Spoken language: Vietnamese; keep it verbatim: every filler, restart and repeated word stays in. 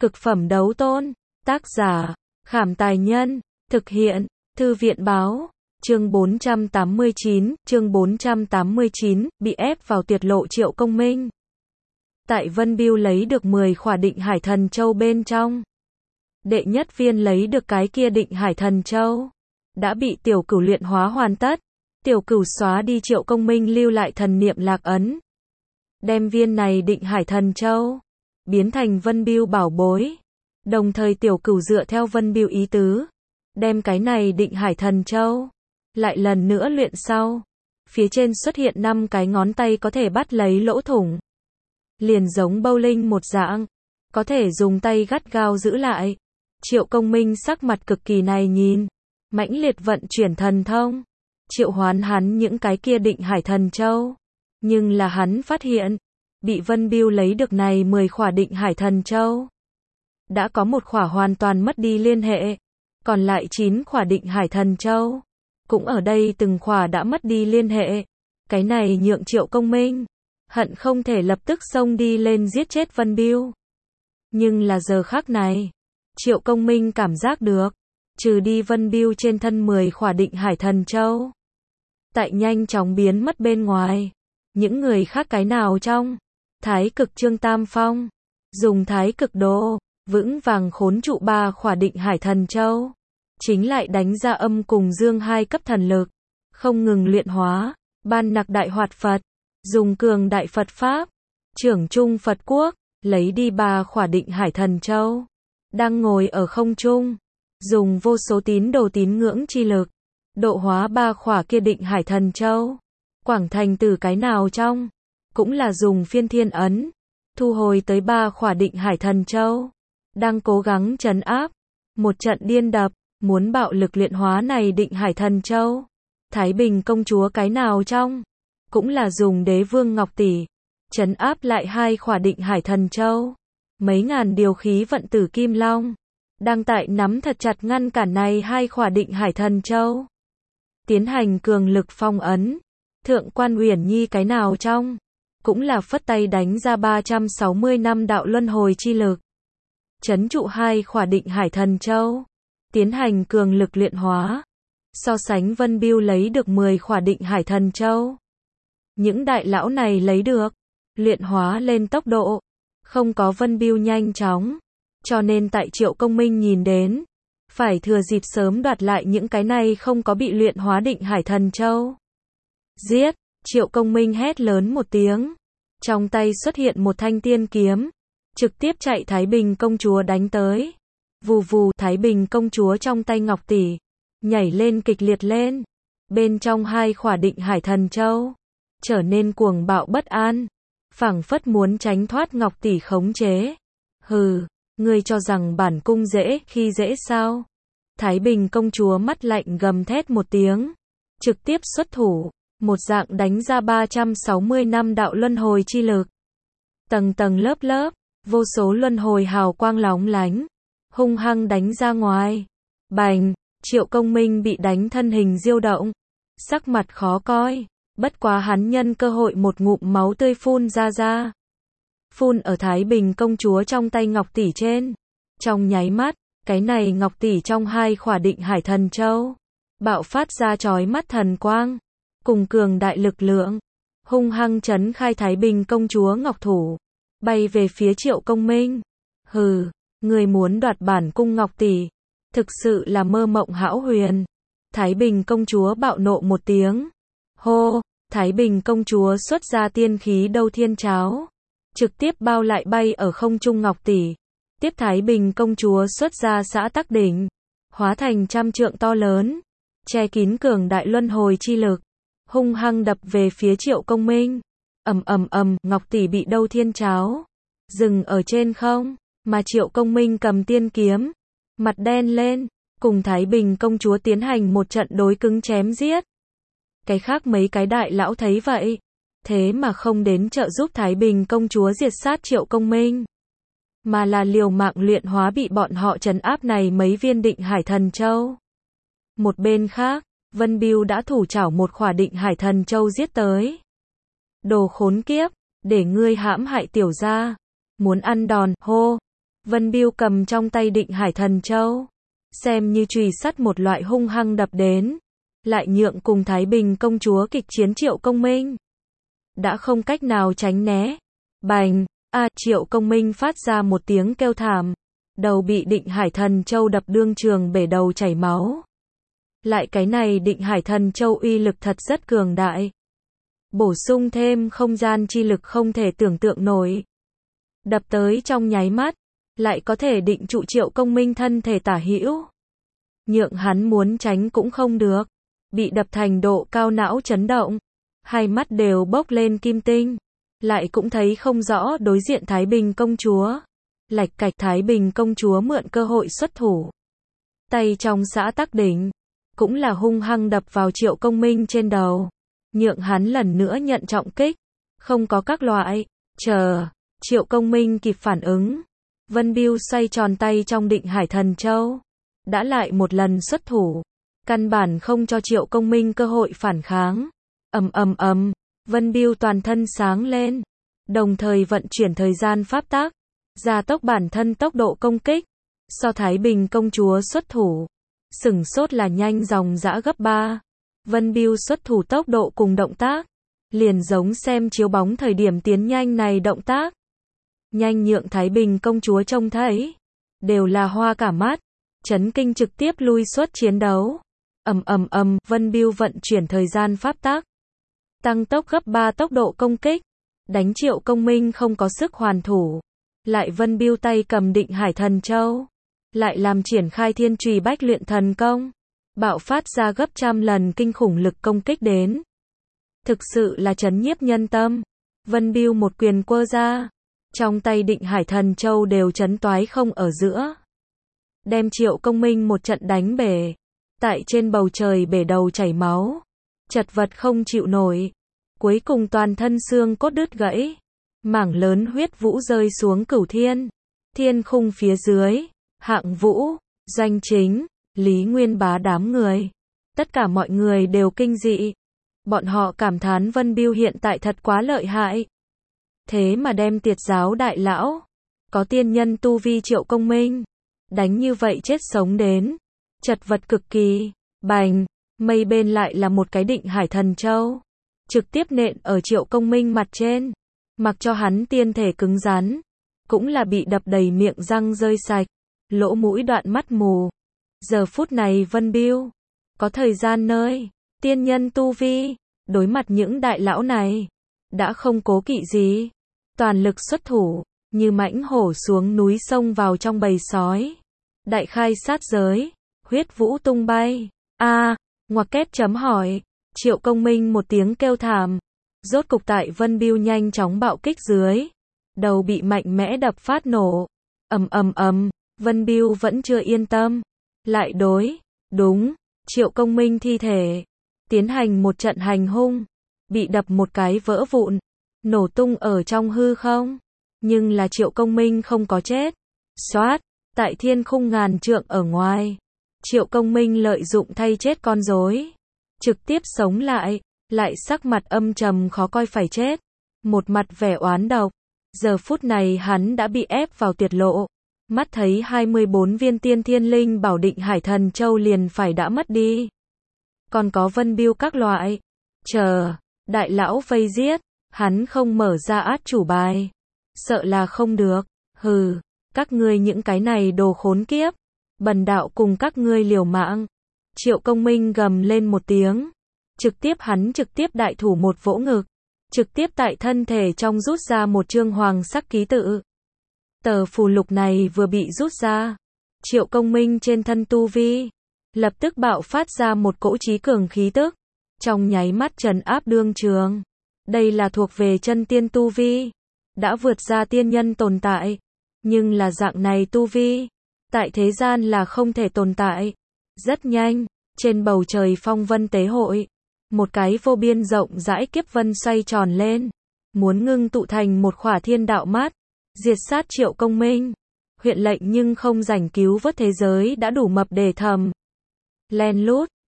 Cực phẩm đấu tôn. Tác giả, Khảm Tài Nhân. Thực hiện, Thư viện Báo. Chương bốn trăm tám mươi chín, chương bốn trăm tám mươi chín, bị ép vào tuyệt lộ Triệu Công Minh. Tại Vân Biêu lấy được mười khỏa định hải thần châu bên trong. Đệ nhất viên lấy được cái kia định hải thần châu. Đã bị tiểu cửu luyện hóa hoàn tất. Tiểu cửu xóa đi Triệu Công Minh lưu lại thần niệm lạc ấn. Đem viên này định hải thần châu biến thành Vân Biêu bảo bối. Đồng thời tiểu cửu dựa theo Vân Biêu ý tứ, đem cái này định hải thần châu lại lần nữa luyện sau. Phía trên xuất hiện năm cái ngón tay có thể bắt lấy lỗ thủng. Liền giống bowling một dạng, có thể dùng tay gắt gao giữ lại. Triệu Công Minh sắc mặt cực kỳ này nhìn, mãnh liệt vận chuyển thần thông, triệu hoán hắn những cái kia định hải thần châu. Nhưng là hắn phát hiện, bị Vân Biêu lấy được này mười khỏa định hải thần châu. Đã có một khỏa hoàn toàn mất đi liên hệ, còn lại chín khỏa định hải thần châu cũng ở đây từng khỏa đã mất đi liên hệ. Cái này nhượng Triệu Công Minh hận không thể lập tức xông đi lên giết chết Vân Biêu. Nhưng là giờ khắc này, Triệu Công Minh cảm giác được, trừ đi Vân Biêu trên thân mười khỏa định hải thần châu, tại nhanh chóng biến mất bên ngoài. Những người khác cái nào trong Thái Cực Trương Tam Phong dùng Thái Cực Đồ vững vàng khốn trụ ba khỏa định hải thần châu, chính lại đánh ra âm cùng dương hai cấp thần lực, không ngừng luyện hóa, ban nặc đại hoạt Phật, dùng cường đại Phật pháp, trưởng trung Phật quốc, lấy đi ba khỏa định hải thần châu, đang ngồi ở không trung, dùng vô số tín đồ tín ngưỡng chi lực, độ hóa ba khỏa kia định hải thần châu. Quảng thành từ cái nào trong, cũng là dùng phiên thiên ấn, thu hồi tới ba khỏa định hải thần châu, đang cố gắng trấn áp, một trận điên đập, muốn bạo lực luyện hóa này định hải thần châu. Thái Bình công chúa cái nào trong, cũng là dùng đế vương ngọc tỷ, trấn áp lại hai khỏa định hải thần châu. Mấy ngàn điều khí vận tử kim long, đang tại nắm thật chặt ngăn cản này hai khỏa định hải thần châu. Tiến hành cường lực phong ấn. Thượng quan Uyển Nhi cái nào trong, cũng là phất tay đánh ra ba trăm sáu mươi năm đạo luân hồi chi lực. Trấn trụ hai khỏa định hải thần châu, tiến hành cường lực luyện hóa. So sánh Vân Biêu lấy được mười khỏa định hải thần châu. Những đại lão này lấy được, luyện hóa lên tốc độ, không có Vân Biêu nhanh chóng. Cho nên tại Triệu Công Minh nhìn đến, phải thừa dịp sớm đoạt lại những cái này không có bị luyện hóa định hải thần châu. Giết! Triệu Công Minh hét lớn một tiếng. Trong tay xuất hiện một thanh tiên kiếm, trực tiếp chạy Thái Bình công chúa đánh tới. Vù vù, Thái Bình công chúa trong tay ngọc tỷ, nhảy lên kịch liệt lên. Bên trong hai khỏa định hải thần châu, trở nên cuồng bạo bất an, phảng phất muốn tránh thoát ngọc tỷ khống chế. Hừ, ngươi cho rằng bản cung dễ khi dễ sao? Thái Bình công chúa mắt lạnh gầm thét một tiếng, trực tiếp xuất thủ. Một dạng đánh ra ba trăm sáu mươi năm đạo luân hồi chi lực. Tầng tầng lớp lớp, vô số luân hồi hào quang lóng lánh, hung hăng đánh ra ngoài. Bành, Triệu Công Minh bị đánh thân hình diêu động, sắc mặt khó coi, bất quá hắn nhân cơ hội một ngụm máu tươi phun ra ra. Phun ở Thái Bình công chúa trong tay ngọc tỷ trên. Trong nháy mắt, cái này ngọc tỷ trong hai khỏa định hải thần châu, bạo phát ra chói mắt thần quang. Cùng cường đại lực lượng, hung hăng chấn khai Thái Bình công chúa ngọc thủ, bay về phía Triệu Công Minh. Hừ, người muốn đoạt bản cung ngọc tỷ, thực sự là mơ mộng hão huyền. Thái Bình công chúa bạo nộ một tiếng. Hô, Thái Bình công chúa xuất ra tiên khí Đâu Thiên Cháo, trực tiếp bao lại bay ở không trung ngọc tỷ. Tiếp Thái Bình công chúa xuất ra Xã Tắc Đỉnh, hóa thành trăm trượng to lớn, che kín cường đại luân hồi chi lực, hung hăng đập về phía Triệu Công Minh. Ầm ầm ầm, ngọc tỷ bị Đâu Thiên Cháo dừng ở trên không, mà Triệu Công Minh cầm tiên kiếm, mặt đen lên, cùng Thái Bình công chúa tiến hành một trận đối cứng chém giết. Cái khác mấy cái đại lão thấy vậy, thế mà không đến trợ giúp Thái Bình công chúa diệt sát Triệu Công Minh, mà là liều mạng luyện hóa bị bọn họ trấn áp này mấy viên định hải thần châu. Một bên khác, Vân Biêu đã thủ trảo một khỏa định hải thần châu giết tới. Đồ khốn kiếp, để ngươi hãm hại tiểu gia, muốn ăn đòn, hô. Vân Biêu cầm trong tay Định Hải Thần Châu, xem như chùy sắt một loại hung hăng đập đến, lại nhượng cùng Thái Bình công chúa kịch chiến Triệu Công Minh. Đã không cách nào tránh né. Bành, a Triệu Công Minh phát ra một tiếng kêu thảm, đầu bị Định Hải Thần Châu đập đương trường bể đầu chảy máu. Lại cái này Định Hải Thần Châu uy lực thật rất cường đại. Bổ sung thêm không gian chi lực không thể tưởng tượng nổi. Đập tới trong nháy mắt, lại có thể định trụ Triệu Công Minh thân thể tả hữu. Nhượng hắn muốn tránh cũng không được. Bị đập thành độ cao não chấn động. Hai mắt đều bốc lên kim tinh. Lại cũng thấy không rõ đối diện Thái Bình công chúa. Lạch cạch Thái Bình công chúa mượn cơ hội xuất thủ. Tay trong xã tắc đỉnh. Cũng là hung hăng đập vào Triệu Công Minh trên đầu. Nhượng hắn lần nữa nhận trọng kích. Không có các loại. Chờ. Triệu Công Minh kịp phản ứng. Vân Biêu xoay tròn tay trong Định Hải Thần Châu. Đã lại một lần xuất thủ. Căn bản không cho Triệu Công Minh cơ hội phản kháng. Ầm ầm ầm. Vân Biêu toàn thân sáng lên. Đồng thời vận chuyển thời gian pháp tắc. Gia tốc bản thân tốc độ công kích. So Thái Bình công chúa xuất thủ. Sửng sốt là nhanh dòng dã gấp ba. Vân Biêu xuất thủ tốc độ cùng động tác. Liền giống xem chiếu bóng thời điểm tiến nhanh này động tác. Nhanh nhượng Thái Bình công chúa trông thấy. Đều là hoa cả mắt. Chấn kinh trực tiếp lui xuất chiến đấu. Ầm ầm ầm, Vân Biêu vận chuyển thời gian pháp tắc. Tăng tốc gấp ba tốc độ công kích. Đánh Triệu Công Minh không có sức hoàn thủ. Lại Vân Biêu tay cầm Định Hải Thần Châu. Lại làm triển khai Thiên Trùy Bách Luyện Thần Công. Bạo phát ra gấp trăm lần kinh khủng lực công kích đến. Thực sự là chấn nhiếp nhân tâm. Vân Biêu một quyền quơ ra. Trong tay Định Hải Thần Châu đều chấn toái không ở giữa. Đem Triệu Công Minh một trận đánh bể. Tại trên bầu trời bể đầu chảy máu. Chật vật không chịu nổi. Cuối cùng toàn thân xương cốt đứt gãy. Mảng lớn huyết vũ rơi xuống cửu thiên. Thiên khung phía dưới. Hạng Vũ, Doanh Chính, Lý Nguyên Bá đám người. Tất cả mọi người đều kinh dị. Bọn họ cảm thán Vân Biêu hiện tại thật quá lợi hại. Thế mà đem Tiệt giáo đại lão. Có tiên nhân tu vi Triệu Công Minh. Đánh như vậy chết sống đến. Chật vật cực kỳ. Bành, mây bên lại là một cái Định Hải Thần Châu. Trực tiếp nện ở Triệu Công Minh mặt trên. Mặc cho hắn tiên thể cứng rắn. Cũng là bị đập đầy miệng răng rơi sạch. Lỗ mũi đoạn mắt mù. Giờ phút này Vân Biêu. Có thời gian nơi. Tiên nhân tu vi. Đối mặt những đại lão này. Đã không cố kỵ gì. Toàn lực xuất thủ. Như mãnh hổ xuống núi sông vào trong bầy sói. Đại khai sát giới. Huyết vũ tung bay. A, à, ngoặc kép chấm hỏi. Triệu Công Minh một tiếng kêu thảm. Rốt cục tại Vân Biêu nhanh chóng bạo kích dưới. Đầu bị mạnh mẽ đập phát nổ. Ầm ầm ầm, Vân Biêu vẫn chưa yên tâm. Lại đối, đúng, Triệu Công Minh thi thể. Tiến hành một trận hành hung. Bị đập một cái vỡ vụn. Nổ tung ở trong hư không. Nhưng là Triệu Công Minh không có chết. Xoát, tại thiên khung ngàn trượng ở ngoài. Triệu Công Minh lợi dụng thay chết con rối. Trực tiếp sống lại. Lại sắc mặt âm trầm khó coi phải chết. Một mặt vẻ oán độc. Giờ phút này hắn đã bị ép vào tuyệt lộ. Mắt thấy hai mươi bốn viên tiên thiên linh bảo Định Hải Thần Châu liền phải đã mất đi. Còn có Vân Biêu các loại. Chờ, đại lão vây giết. Hắn không mở ra át chủ bài. Sợ là không được. Hừ, các ngươi những cái này đồ khốn kiếp. Bần đạo cùng các ngươi liều mạng. Triệu Công Minh gầm lên một tiếng. Trực tiếp hắn trực tiếp đại thủ một vỗ ngực. Trực tiếp tại thân thể trong rút ra một chương hoàng sắc ký tự. Tờ phù lục này vừa bị rút ra. Triệu Công Minh trên thân tu vi. Lập tức bạo phát ra một cỗ trí cường khí tức. Trong nháy mắt trấn áp đương trường. Đây là thuộc về chân tiên tu vi. Đã vượt ra tiên nhân tồn tại. Nhưng là dạng này tu vi. Tại thế gian là không thể tồn tại. Rất nhanh. Trên bầu trời phong vân tế hội. Một cái vô biên rộng rãi kiếp vân xoay tròn lên. Muốn ngưng tụ thành một khỏa thiên đạo mát. Diệt sát Triệu Công Minh. Huyện lệnh nhưng không rảnh cứu vớt thế giới đã đủ mập để thầm. Len lút.